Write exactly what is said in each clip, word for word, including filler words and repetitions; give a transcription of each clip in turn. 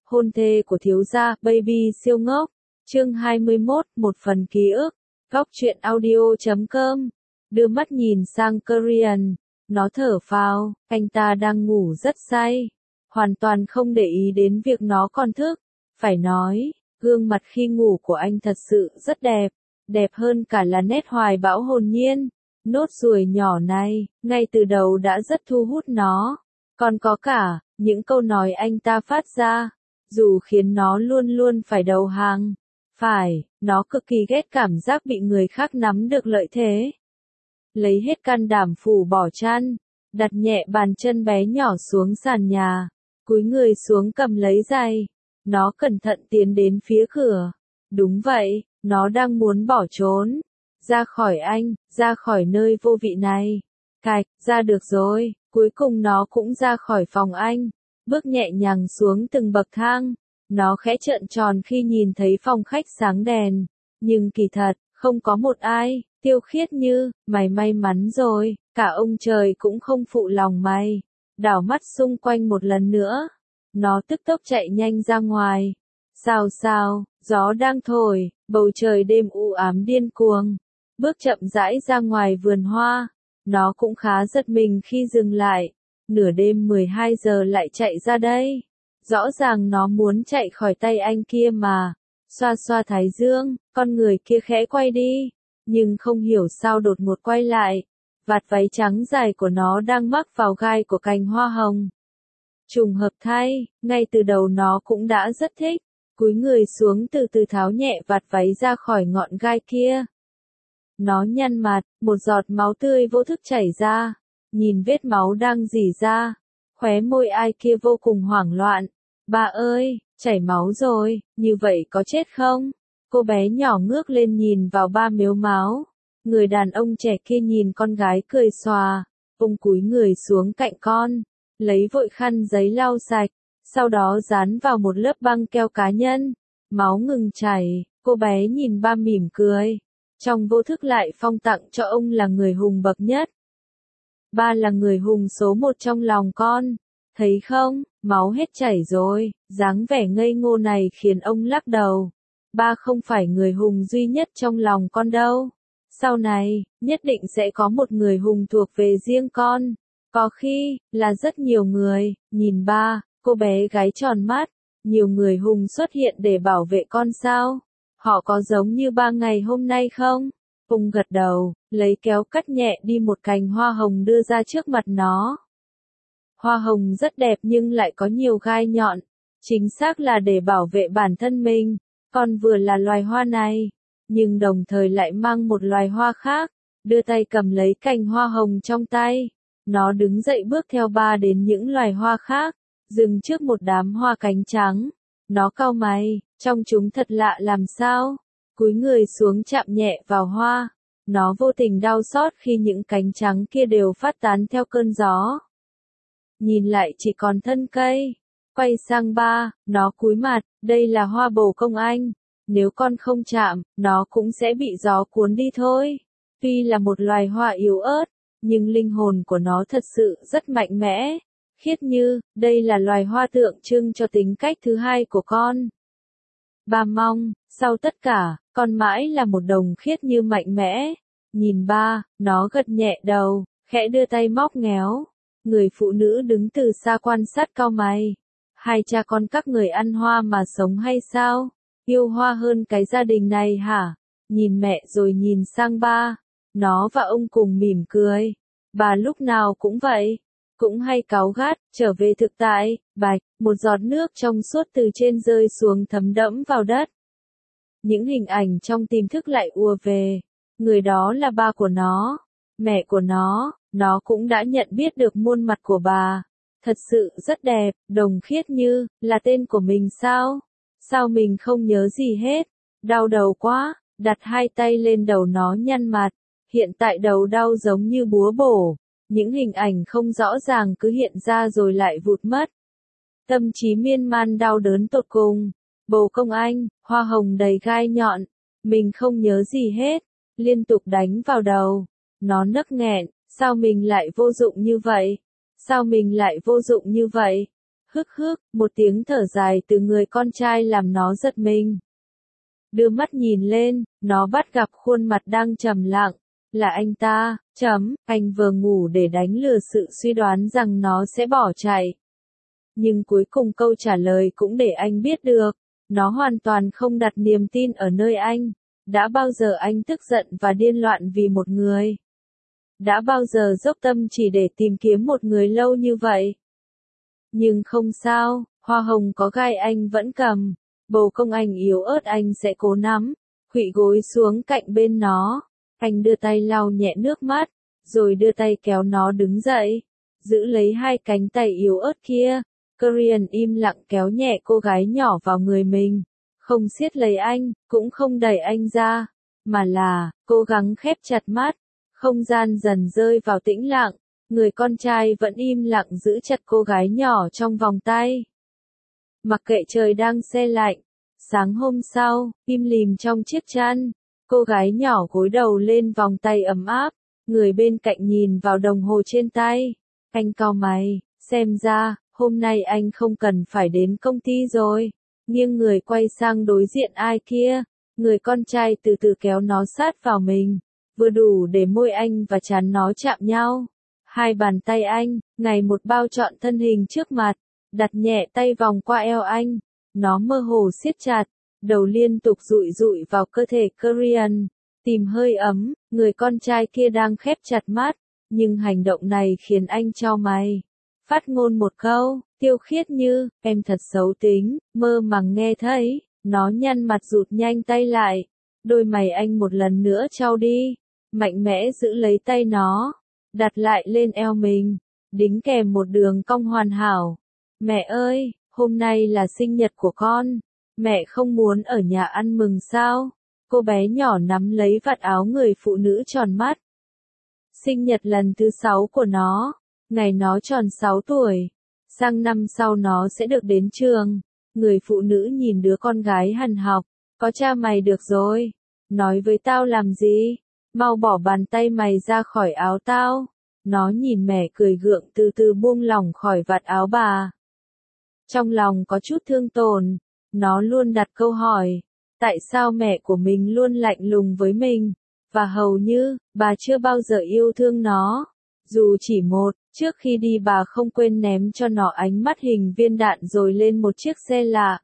hôn thê của thiếu gia, baby siêu ngốc. Chương hai mươi mốt, một phần ký ức. Góc truyện audio chấm com. Đưa mắt nhìn sang Korean, nó thở phào, anh ta đang ngủ rất say, hoàn toàn không để ý đến việc nó còn thức. Phải nói, gương mặt khi ngủ của anh thật sự rất đẹp, đẹp hơn cả là nét hoài bão hồn nhiên. Nốt ruồi nhỏ này, ngay từ đầu đã rất thu hút nó. Còn có cả, những câu nói anh ta phát ra, dù khiến nó luôn luôn phải đầu hàng. Phải, nó cực kỳ ghét cảm giác bị người khác nắm được lợi thế. Lấy hết can đảm phủ bỏ chăn, đặt nhẹ bàn chân bé nhỏ xuống sàn nhà, cúi người xuống cầm lấy giày. Nó cẩn thận tiến đến phía cửa. Đúng vậy, nó đang muốn bỏ trốn. Ra khỏi anh, ra khỏi nơi vô vị này. Cạch, ra được rồi, cuối cùng nó cũng ra khỏi phòng anh. Bước nhẹ nhàng xuống từng bậc thang. Nó khẽ trợn tròn khi nhìn thấy phòng khách sáng đèn. Nhưng kỳ thật, không có một ai, tiêu khiết như, mày may mắn rồi, cả ông trời cũng không phụ lòng mày. Đảo mắt xung quanh một lần nữa. Nó tức tốc chạy nhanh ra ngoài. Sao sao, gió đang thổi, bầu trời đêm u ám điên cuồng. Bước chậm rãi ra ngoài vườn hoa. Nó cũng khá giật mình khi dừng lại. Nửa đêm mười hai giờ lại chạy ra đây. Rõ ràng nó muốn chạy khỏi tay anh kia mà. Xoa xoa thái dương, con người kia khẽ quay đi. Nhưng không hiểu sao đột ngột quay lại. Vạt váy trắng dài của nó đang mắc vào gai của cành hoa hồng. Trùng hợp thay, ngay từ đầu nó cũng đã rất thích. Cúi người xuống từ từ tháo nhẹ vạt váy ra khỏi ngọn gai kia. Nó nhăn mặt, một giọt máu tươi vô thức chảy ra. Nhìn vết máu đang rỉ ra. Khóe môi ai kia vô cùng hoảng loạn. Bà ơi, chảy máu rồi, như vậy có chết không? Cô bé nhỏ ngước lên nhìn vào ba mếu máu. Người đàn ông trẻ kia nhìn con gái cười xòa. Ông cúi người xuống cạnh con. Lấy vội khăn giấy lau sạch. Sau đó dán vào một lớp băng keo cá nhân. Máu ngừng chảy, cô bé nhìn ba mỉm cười. Trong vô thức lại phong tặng cho ông là người hùng bậc nhất. Ba là người hùng số một trong lòng con. Thấy không, máu hết chảy rồi, dáng vẻ ngây ngô này khiến ông lắc đầu. Ba không phải người hùng duy nhất trong lòng con đâu. Sau này, nhất định sẽ có một người hùng thuộc về riêng con. Có khi, là rất nhiều người, nhìn ba, cô bé gái tròn mắt. Nhiều người hùng xuất hiện để bảo vệ con sao? Họ có giống như ba ngày hôm nay không? Ông gật đầu, lấy kéo cắt nhẹ đi một cành hoa hồng đưa ra trước mặt nó. Hoa hồng rất đẹp nhưng lại có nhiều gai nhọn. Chính xác là để bảo vệ bản thân mình. Con vừa là loài hoa này, nhưng đồng thời lại mang một loài hoa khác. Đưa tay cầm lấy cành hoa hồng trong tay. Nó đứng dậy bước theo ba đến những loài hoa khác. Dừng trước một đám hoa cánh trắng. Nó cau mày, trông chúng thật lạ làm sao? Cúi người xuống chạm nhẹ vào hoa. Nó vô tình đau xót khi những cánh trắng kia đều phát tán theo cơn gió. Nhìn lại chỉ còn thân cây. Quay sang ba, nó cúi mặt, đây là hoa bồ công anh. Nếu con không chạm, nó cũng sẽ bị gió cuốn đi thôi. Tuy là một loài hoa yếu ớt, nhưng linh hồn của nó thật sự rất mạnh mẽ. Khiết như, đây là loài hoa tượng trưng cho tính cách thứ hai của con. Ba mong, sau tất cả, con mãi là một đồng khiết như mạnh mẽ. Nhìn ba, nó gật nhẹ đầu, khẽ đưa tay móc ngéo. Người phụ nữ đứng từ xa quan sát cau mày. Hai cha con các người ăn hoa mà sống hay sao? Yêu hoa hơn cái gia đình này hả? Nhìn mẹ rồi nhìn sang ba. Nó và ông cùng mỉm cười. Bà lúc nào cũng vậy. Cũng hay cáu gắt, trở về thực tại, bạch, một giọt nước trong suốt từ trên rơi xuống thấm đẫm vào đất. Những hình ảnh trong tiềm thức lại ùa về. Người đó là ba của nó, mẹ của nó, nó cũng đã nhận biết được muôn mặt của bà. Thật sự rất đẹp, đồng khiết như, là tên của mình sao? Sao mình không nhớ gì hết? Đau đầu quá, đặt hai tay lên đầu nó nhăn mặt. Hiện tại đầu đau giống như búa bổ. Những hình ảnh không rõ ràng cứ hiện ra rồi lại vụt mất. Tâm trí miên man đau đớn tột cùng. Bồ công anh, hoa hồng đầy gai nhọn. Mình không nhớ gì hết. Liên tục đánh vào đầu. Nó nấc nghẹn, sao mình lại vô dụng như vậy? Sao mình lại vô dụng như vậy? Hức hức, một tiếng thở dài từ người con trai làm nó giật mình. Đưa mắt nhìn lên, nó bắt gặp khuôn mặt đang trầm lặng. Là anh ta, chấm, anh vừa ngủ để đánh lừa sự suy đoán rằng nó sẽ bỏ chạy. Nhưng cuối cùng câu trả lời cũng để anh biết được, nó hoàn toàn không đặt niềm tin ở nơi anh. Đã bao giờ anh tức giận và điên loạn vì một người? Đã bao giờ dốc tâm chỉ để tìm kiếm một người lâu như vậy? Nhưng không sao, hoa hồng có gai anh vẫn cầm, bầu công anh yếu ớt anh sẽ cố nắm, khuỵu gối xuống cạnh bên nó. Anh đưa tay lau nhẹ nước mắt, rồi đưa tay kéo nó đứng dậy, giữ lấy hai cánh tay yếu ớt kia. Korean im lặng kéo nhẹ cô gái nhỏ vào người mình, không siết lấy anh, cũng không đẩy anh ra, mà là, cố gắng khép chặt mắt. Không gian dần rơi vào tĩnh lặng, người con trai vẫn im lặng giữ chặt cô gái nhỏ trong vòng tay. Mặc kệ trời đang se lạnh, sáng hôm sau, im lìm trong chiếc chăn, cô gái nhỏ gối đầu lên vòng tay ấm áp, người bên cạnh nhìn vào đồng hồ trên tay. Anh cau mày, xem ra, hôm nay anh không cần phải đến công ty rồi. Nghiêng người quay sang đối diện ai kia, người con trai từ từ kéo nó sát vào mình, vừa đủ để môi anh và trán nó chạm nhau. Hai bàn tay anh, ngày một bao trọn thân hình trước mặt, đặt nhẹ tay vòng qua eo anh, nó mơ hồ siết chặt, đầu liên tục dụi dụi vào cơ thể Korean, tìm hơi ấm. Người con trai kia đang khép chặt mắt, nhưng hành động này khiến anh chau mày. Phát ngôn một câu, tiêu khiết như, em thật xấu tính, mơ màng nghe thấy, nó nhăn mặt rụt nhanh tay lại. Đôi mày anh một lần nữa chau đi, mạnh mẽ giữ lấy tay nó, đặt lại lên eo mình, đính kèm một đường cong hoàn hảo. Mẹ ơi, hôm nay là sinh nhật của con, mẹ không muốn ở nhà ăn mừng sao? Cô bé nhỏ nắm lấy vạt áo người phụ nữ tròn mắt. Sinh nhật lần thứ sáu của nó, ngày nó tròn sáu tuổi, sang năm sau nó sẽ được đến trường. Người phụ nữ nhìn đứa con gái hằn học, có cha mày được rồi, nói với tao làm gì, mau bỏ bàn tay mày ra khỏi áo tao. Nó nhìn mẹ cười gượng từ từ buông lỏng khỏi vạt áo bà. Trong lòng có chút thương tổn, nó luôn đặt câu hỏi, tại sao mẹ của mình luôn lạnh lùng với mình, và hầu như, bà chưa bao giờ yêu thương nó. Dù chỉ một, trước khi đi bà không quên ném cho nó ánh mắt hình viên đạn rồi lên một chiếc xe lạ.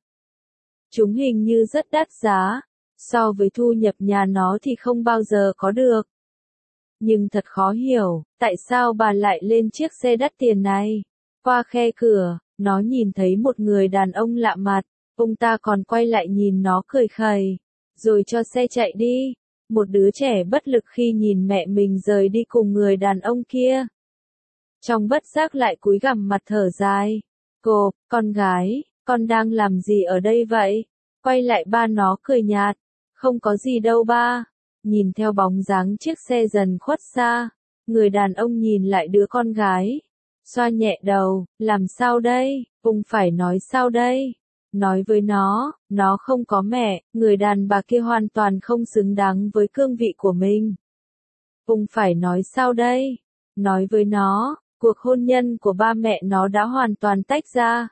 Chúng hình như rất đắt giá, so với thu nhập nhà nó thì không bao giờ có được. Nhưng thật khó hiểu, tại sao bà lại lên chiếc xe đắt tiền này? Qua khe cửa, nó nhìn thấy một người đàn ông lạ mặt, ông ta còn quay lại nhìn nó cười khẩy, rồi cho xe chạy đi. Một đứa trẻ bất lực khi nhìn mẹ mình rời đi cùng người đàn ông kia. Trong bất giác lại cúi gằm mặt thở dài. Cô, con gái, con đang làm gì ở đây vậy? Quay lại ba nó cười nhạt. Không có gì đâu ba. Nhìn theo bóng dáng chiếc xe dần khuất xa, người đàn ông nhìn lại đứa con gái, xoa nhẹ đầu, làm sao đây, ông phải nói sao đây? Nói với nó, nó không có mẹ, người đàn bà kia hoàn toàn không xứng đáng với cương vị của mình. Ông phải nói sao đây? Nói với nó, cuộc hôn nhân của ba mẹ nó đã hoàn toàn tách ra.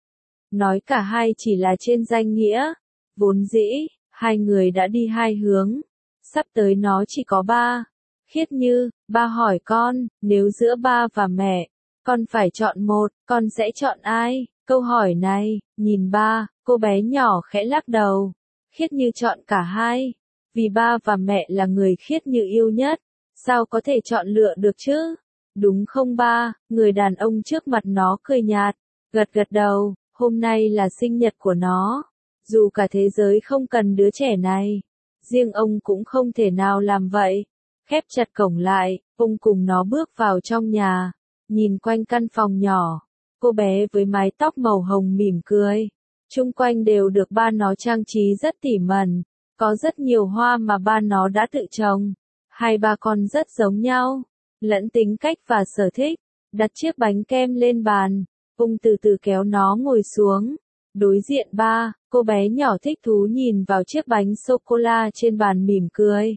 Nói cả hai chỉ là trên danh nghĩa, vốn dĩ, hai người đã đi hai hướng. Sắp tới nó chỉ có ba. Khiết Như, ba hỏi con, nếu giữa ba và mẹ, con phải chọn một, con sẽ chọn ai? Câu hỏi này, nhìn ba, cô bé nhỏ khẽ lắc đầu. Khiết Như chọn cả hai. Vì ba và mẹ là người Khiết Như yêu nhất. Sao có thể chọn lựa được chứ? Đúng không ba? Người đàn ông trước mặt nó cười nhạt, gật gật đầu, hôm nay là sinh nhật của nó. Dù cả thế giới không cần đứa trẻ này, riêng ông cũng không thể nào làm vậy. Khép chặt cổng lại, ông cùng nó bước vào trong nhà, nhìn quanh căn phòng nhỏ. Cô bé với mái tóc màu hồng mỉm cười. Chung quanh đều được ba nó trang trí rất tỉ mẩn, có rất nhiều hoa mà ba nó đã tự trồng. Hai ba con rất giống nhau, lẫn tính cách và sở thích. Đặt chiếc bánh kem lên bàn, ông từ từ kéo nó ngồi xuống. Đối diện ba, cô bé nhỏ thích thú nhìn vào chiếc bánh sô-cô-la trên bàn mỉm cười.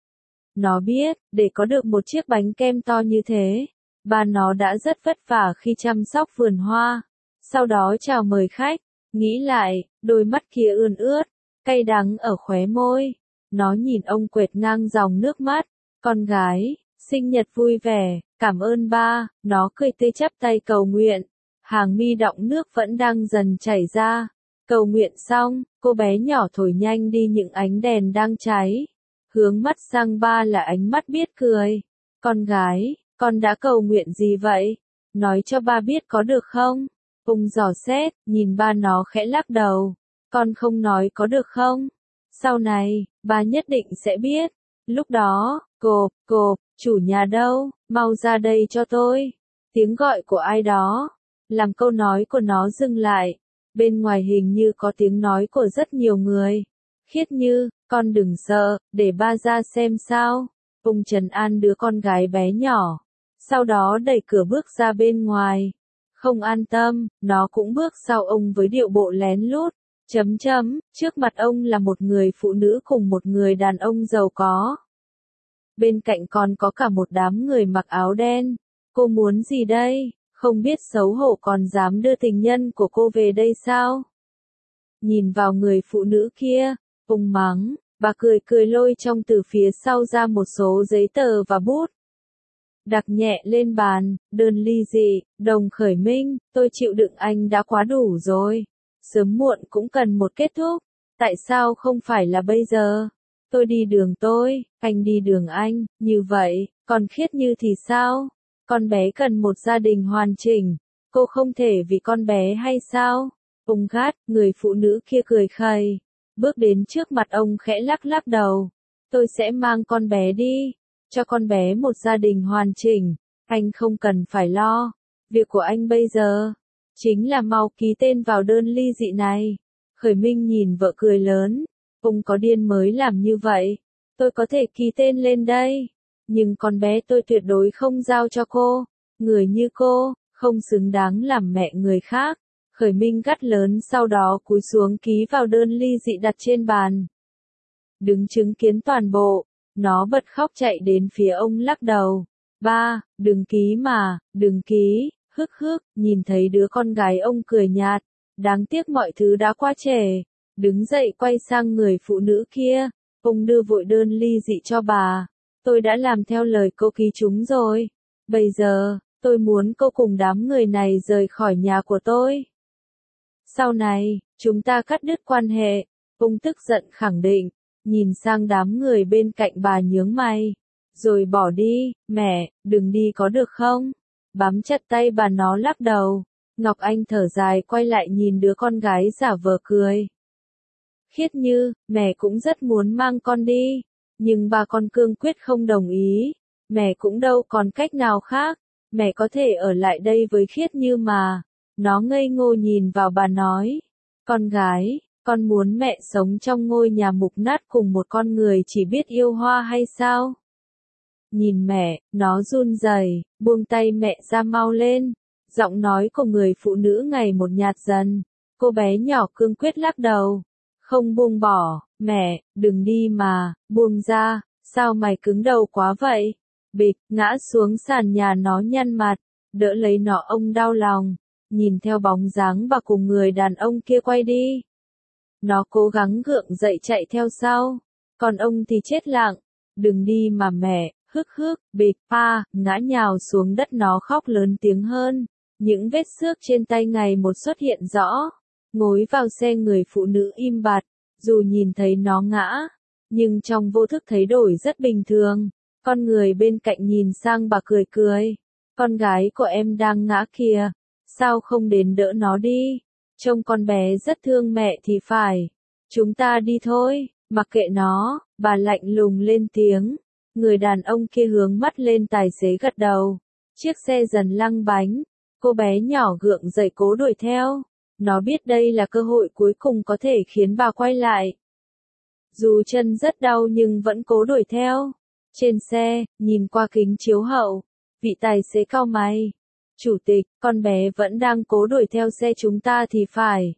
Nó biết, để có được một chiếc bánh kem to như thế, ba nó đã rất vất vả khi chăm sóc vườn hoa. Sau đó chào mời khách, nghĩ lại, đôi mắt kia ươn ướt, cay đắng ở khóe môi. Nó nhìn ông quệt ngang dòng nước mắt, con gái, sinh nhật vui vẻ, cảm ơn ba, nó cười tươi chắp tay cầu nguyện. Hàng mi đọng nước vẫn đang dần chảy ra. Cầu nguyện xong, cô bé nhỏ thổi nhanh đi những ánh đèn đang cháy. Hướng mắt sang ba là ánh mắt biết cười. Con gái, con đã cầu nguyện gì vậy? Nói cho ba biết có được không? Ung dò xét, nhìn ba nó khẽ lắc đầu. Con không nói có được không? Sau này, ba nhất định sẽ biết. Lúc đó, cộp, cộp, chủ nhà đâu, mau ra đây cho tôi. Tiếng gọi của ai đó, làm câu nói của nó dừng lại. Bên ngoài hình như có tiếng nói của rất nhiều người. Khiết Như, con đừng sợ, để ba ra xem sao. Ung trấn an đứa con gái bé nhỏ. Sau đó đẩy cửa bước ra bên ngoài. Không an tâm, nó cũng bước sau ông với điệu bộ lén lút. Chấm chấm, trước mặt ông là một người phụ nữ cùng một người đàn ông giàu có. Bên cạnh còn có cả một đám người mặc áo đen. Cô muốn gì đây? Không biết xấu hổ còn dám đưa tình nhân của cô về đây sao? Nhìn vào người phụ nữ kia, ông mắng, bà cười cười lôi trong từ phía sau ra một số giấy tờ và bút. Đặt nhẹ lên bàn, đơn ly dị, Đồng Khởi Minh, tôi chịu đựng anh đã quá đủ rồi. Sớm muộn cũng cần một kết thúc. Tại sao không phải là bây giờ? Tôi đi đường tôi, anh đi đường anh, như vậy, còn Khiết Như thì sao? Con bé cần một gia đình hoàn chỉnh. Cô không thể vì con bé hay sao? Ông gắt, người phụ nữ kia cười khẩy. Bước đến trước mặt ông khẽ lắc lắc đầu. Tôi sẽ mang con bé đi. Cho con bé một gia đình hoàn chỉnh. Anh không cần phải lo. Việc của anh bây giờ, chính là mau ký tên vào đơn ly dị này. Khởi Minh nhìn vợ cười lớn. Ông có điên mới làm như vậy. Tôi có thể ký tên lên đây. Nhưng con bé tôi tuyệt đối không giao cho cô. Người như cô, không xứng đáng làm mẹ người khác. Khởi Minh gắt lớn sau đó cúi xuống ký vào đơn ly dị đặt trên bàn. Đứng chứng kiến toàn bộ, nó bật khóc chạy đến phía ông lắc đầu. Ba, đừng ký mà, đừng ký, hức hức, nhìn thấy đứa con gái ông cười nhạt. Đáng tiếc mọi thứ đã quá trễ. Đứng dậy quay sang người phụ nữ kia. Ông đưa vội đơn ly dị cho bà. Tôi đã làm theo lời cô ký chúng rồi. Bây giờ, tôi muốn cô cùng đám người này rời khỏi nhà của tôi. Sau này, chúng ta cắt đứt quan hệ. Ông tức giận khẳng định, nhìn sang đám người bên cạnh bà nhướng mày. Rồi bỏ đi, mẹ, đừng đi có được không? Bám chặt tay bà nó lắc đầu. Ngọc Anh thở dài quay lại nhìn đứa con gái giả vờ cười. Khiết Như, mẹ cũng rất muốn mang con đi. Nhưng bà con cương quyết không đồng ý. Mẹ cũng đâu còn cách nào khác. Mẹ có thể ở lại đây với Khiết Như mà. Nó ngây ngô nhìn vào bà nói. Con gái, con muốn mẹ sống trong ngôi nhà mục nát cùng một con người chỉ biết yêu hoa hay sao? Nhìn mẹ, nó run rẩy, buông tay mẹ ra mau lên. Giọng nói của người phụ nữ ngày một nhạt dần. Cô bé nhỏ cương quyết lắc đầu. Không buông bỏ, mẹ, đừng đi mà, buông ra, sao mày cứng đầu quá vậy? Bịch, ngã xuống sàn nhà nó nhăn mặt, đỡ lấy nó ông đau lòng, nhìn theo bóng dáng bà cùng người đàn ông kia quay đi. Nó cố gắng gượng dậy chạy theo sau, còn ông thì chết lặng, đừng đi mà mẹ, hức hức, bịch, pa, ngã nhào xuống đất nó khóc lớn tiếng hơn, những vết xước trên tay ngày một xuất hiện rõ. Ngồi vào xe người phụ nữ im bặt, dù nhìn thấy nó ngã, nhưng trong vô thức thấy đổi rất bình thường. Con người bên cạnh nhìn sang bà cười cười. Con gái của em đang ngã kìa, sao không đến đỡ nó đi? Trông con bé rất thương mẹ thì phải. Chúng ta đi thôi, mặc kệ nó, bà lạnh lùng lên tiếng. Người đàn ông kia hướng mắt lên tài xế gật đầu. Chiếc xe dần lăng bánh, cô bé nhỏ gượng dậy cố đuổi theo. Nó biết đây là cơ hội cuối cùng có thể khiến bà quay lại. Dù chân rất đau nhưng vẫn cố đuổi theo. Trên xe, nhìn qua kính chiếu hậu, vị tài xế cau mày. Chủ tịch, con bé vẫn đang cố đuổi theo xe chúng ta thì phải.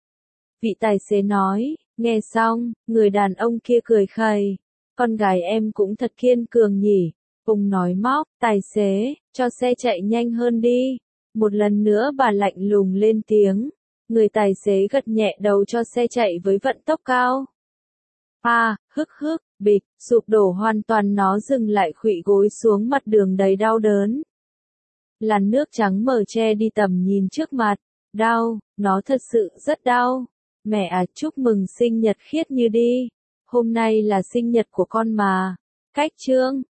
Vị tài xế nói, nghe xong, người đàn ông kia cười khẩy. Con gái em cũng thật kiên cường nhỉ. Ông nói móc, tài xế, cho xe chạy nhanh hơn đi. Một lần nữa bà lạnh lùng lên tiếng. Người tài xế gật nhẹ đầu cho xe chạy với vận tốc cao. À, hức hức, bịch, sụp đổ hoàn toàn nó dừng lại khuỵu gối xuống mặt đường đầy đau đớn. Làn nước trắng mờ che đi tầm nhìn trước mặt. Đau, nó thật sự rất đau. Mẹ à, chúc mừng sinh nhật Khiết Như đi. Hôm nay là sinh nhật của con mà. Cách chương.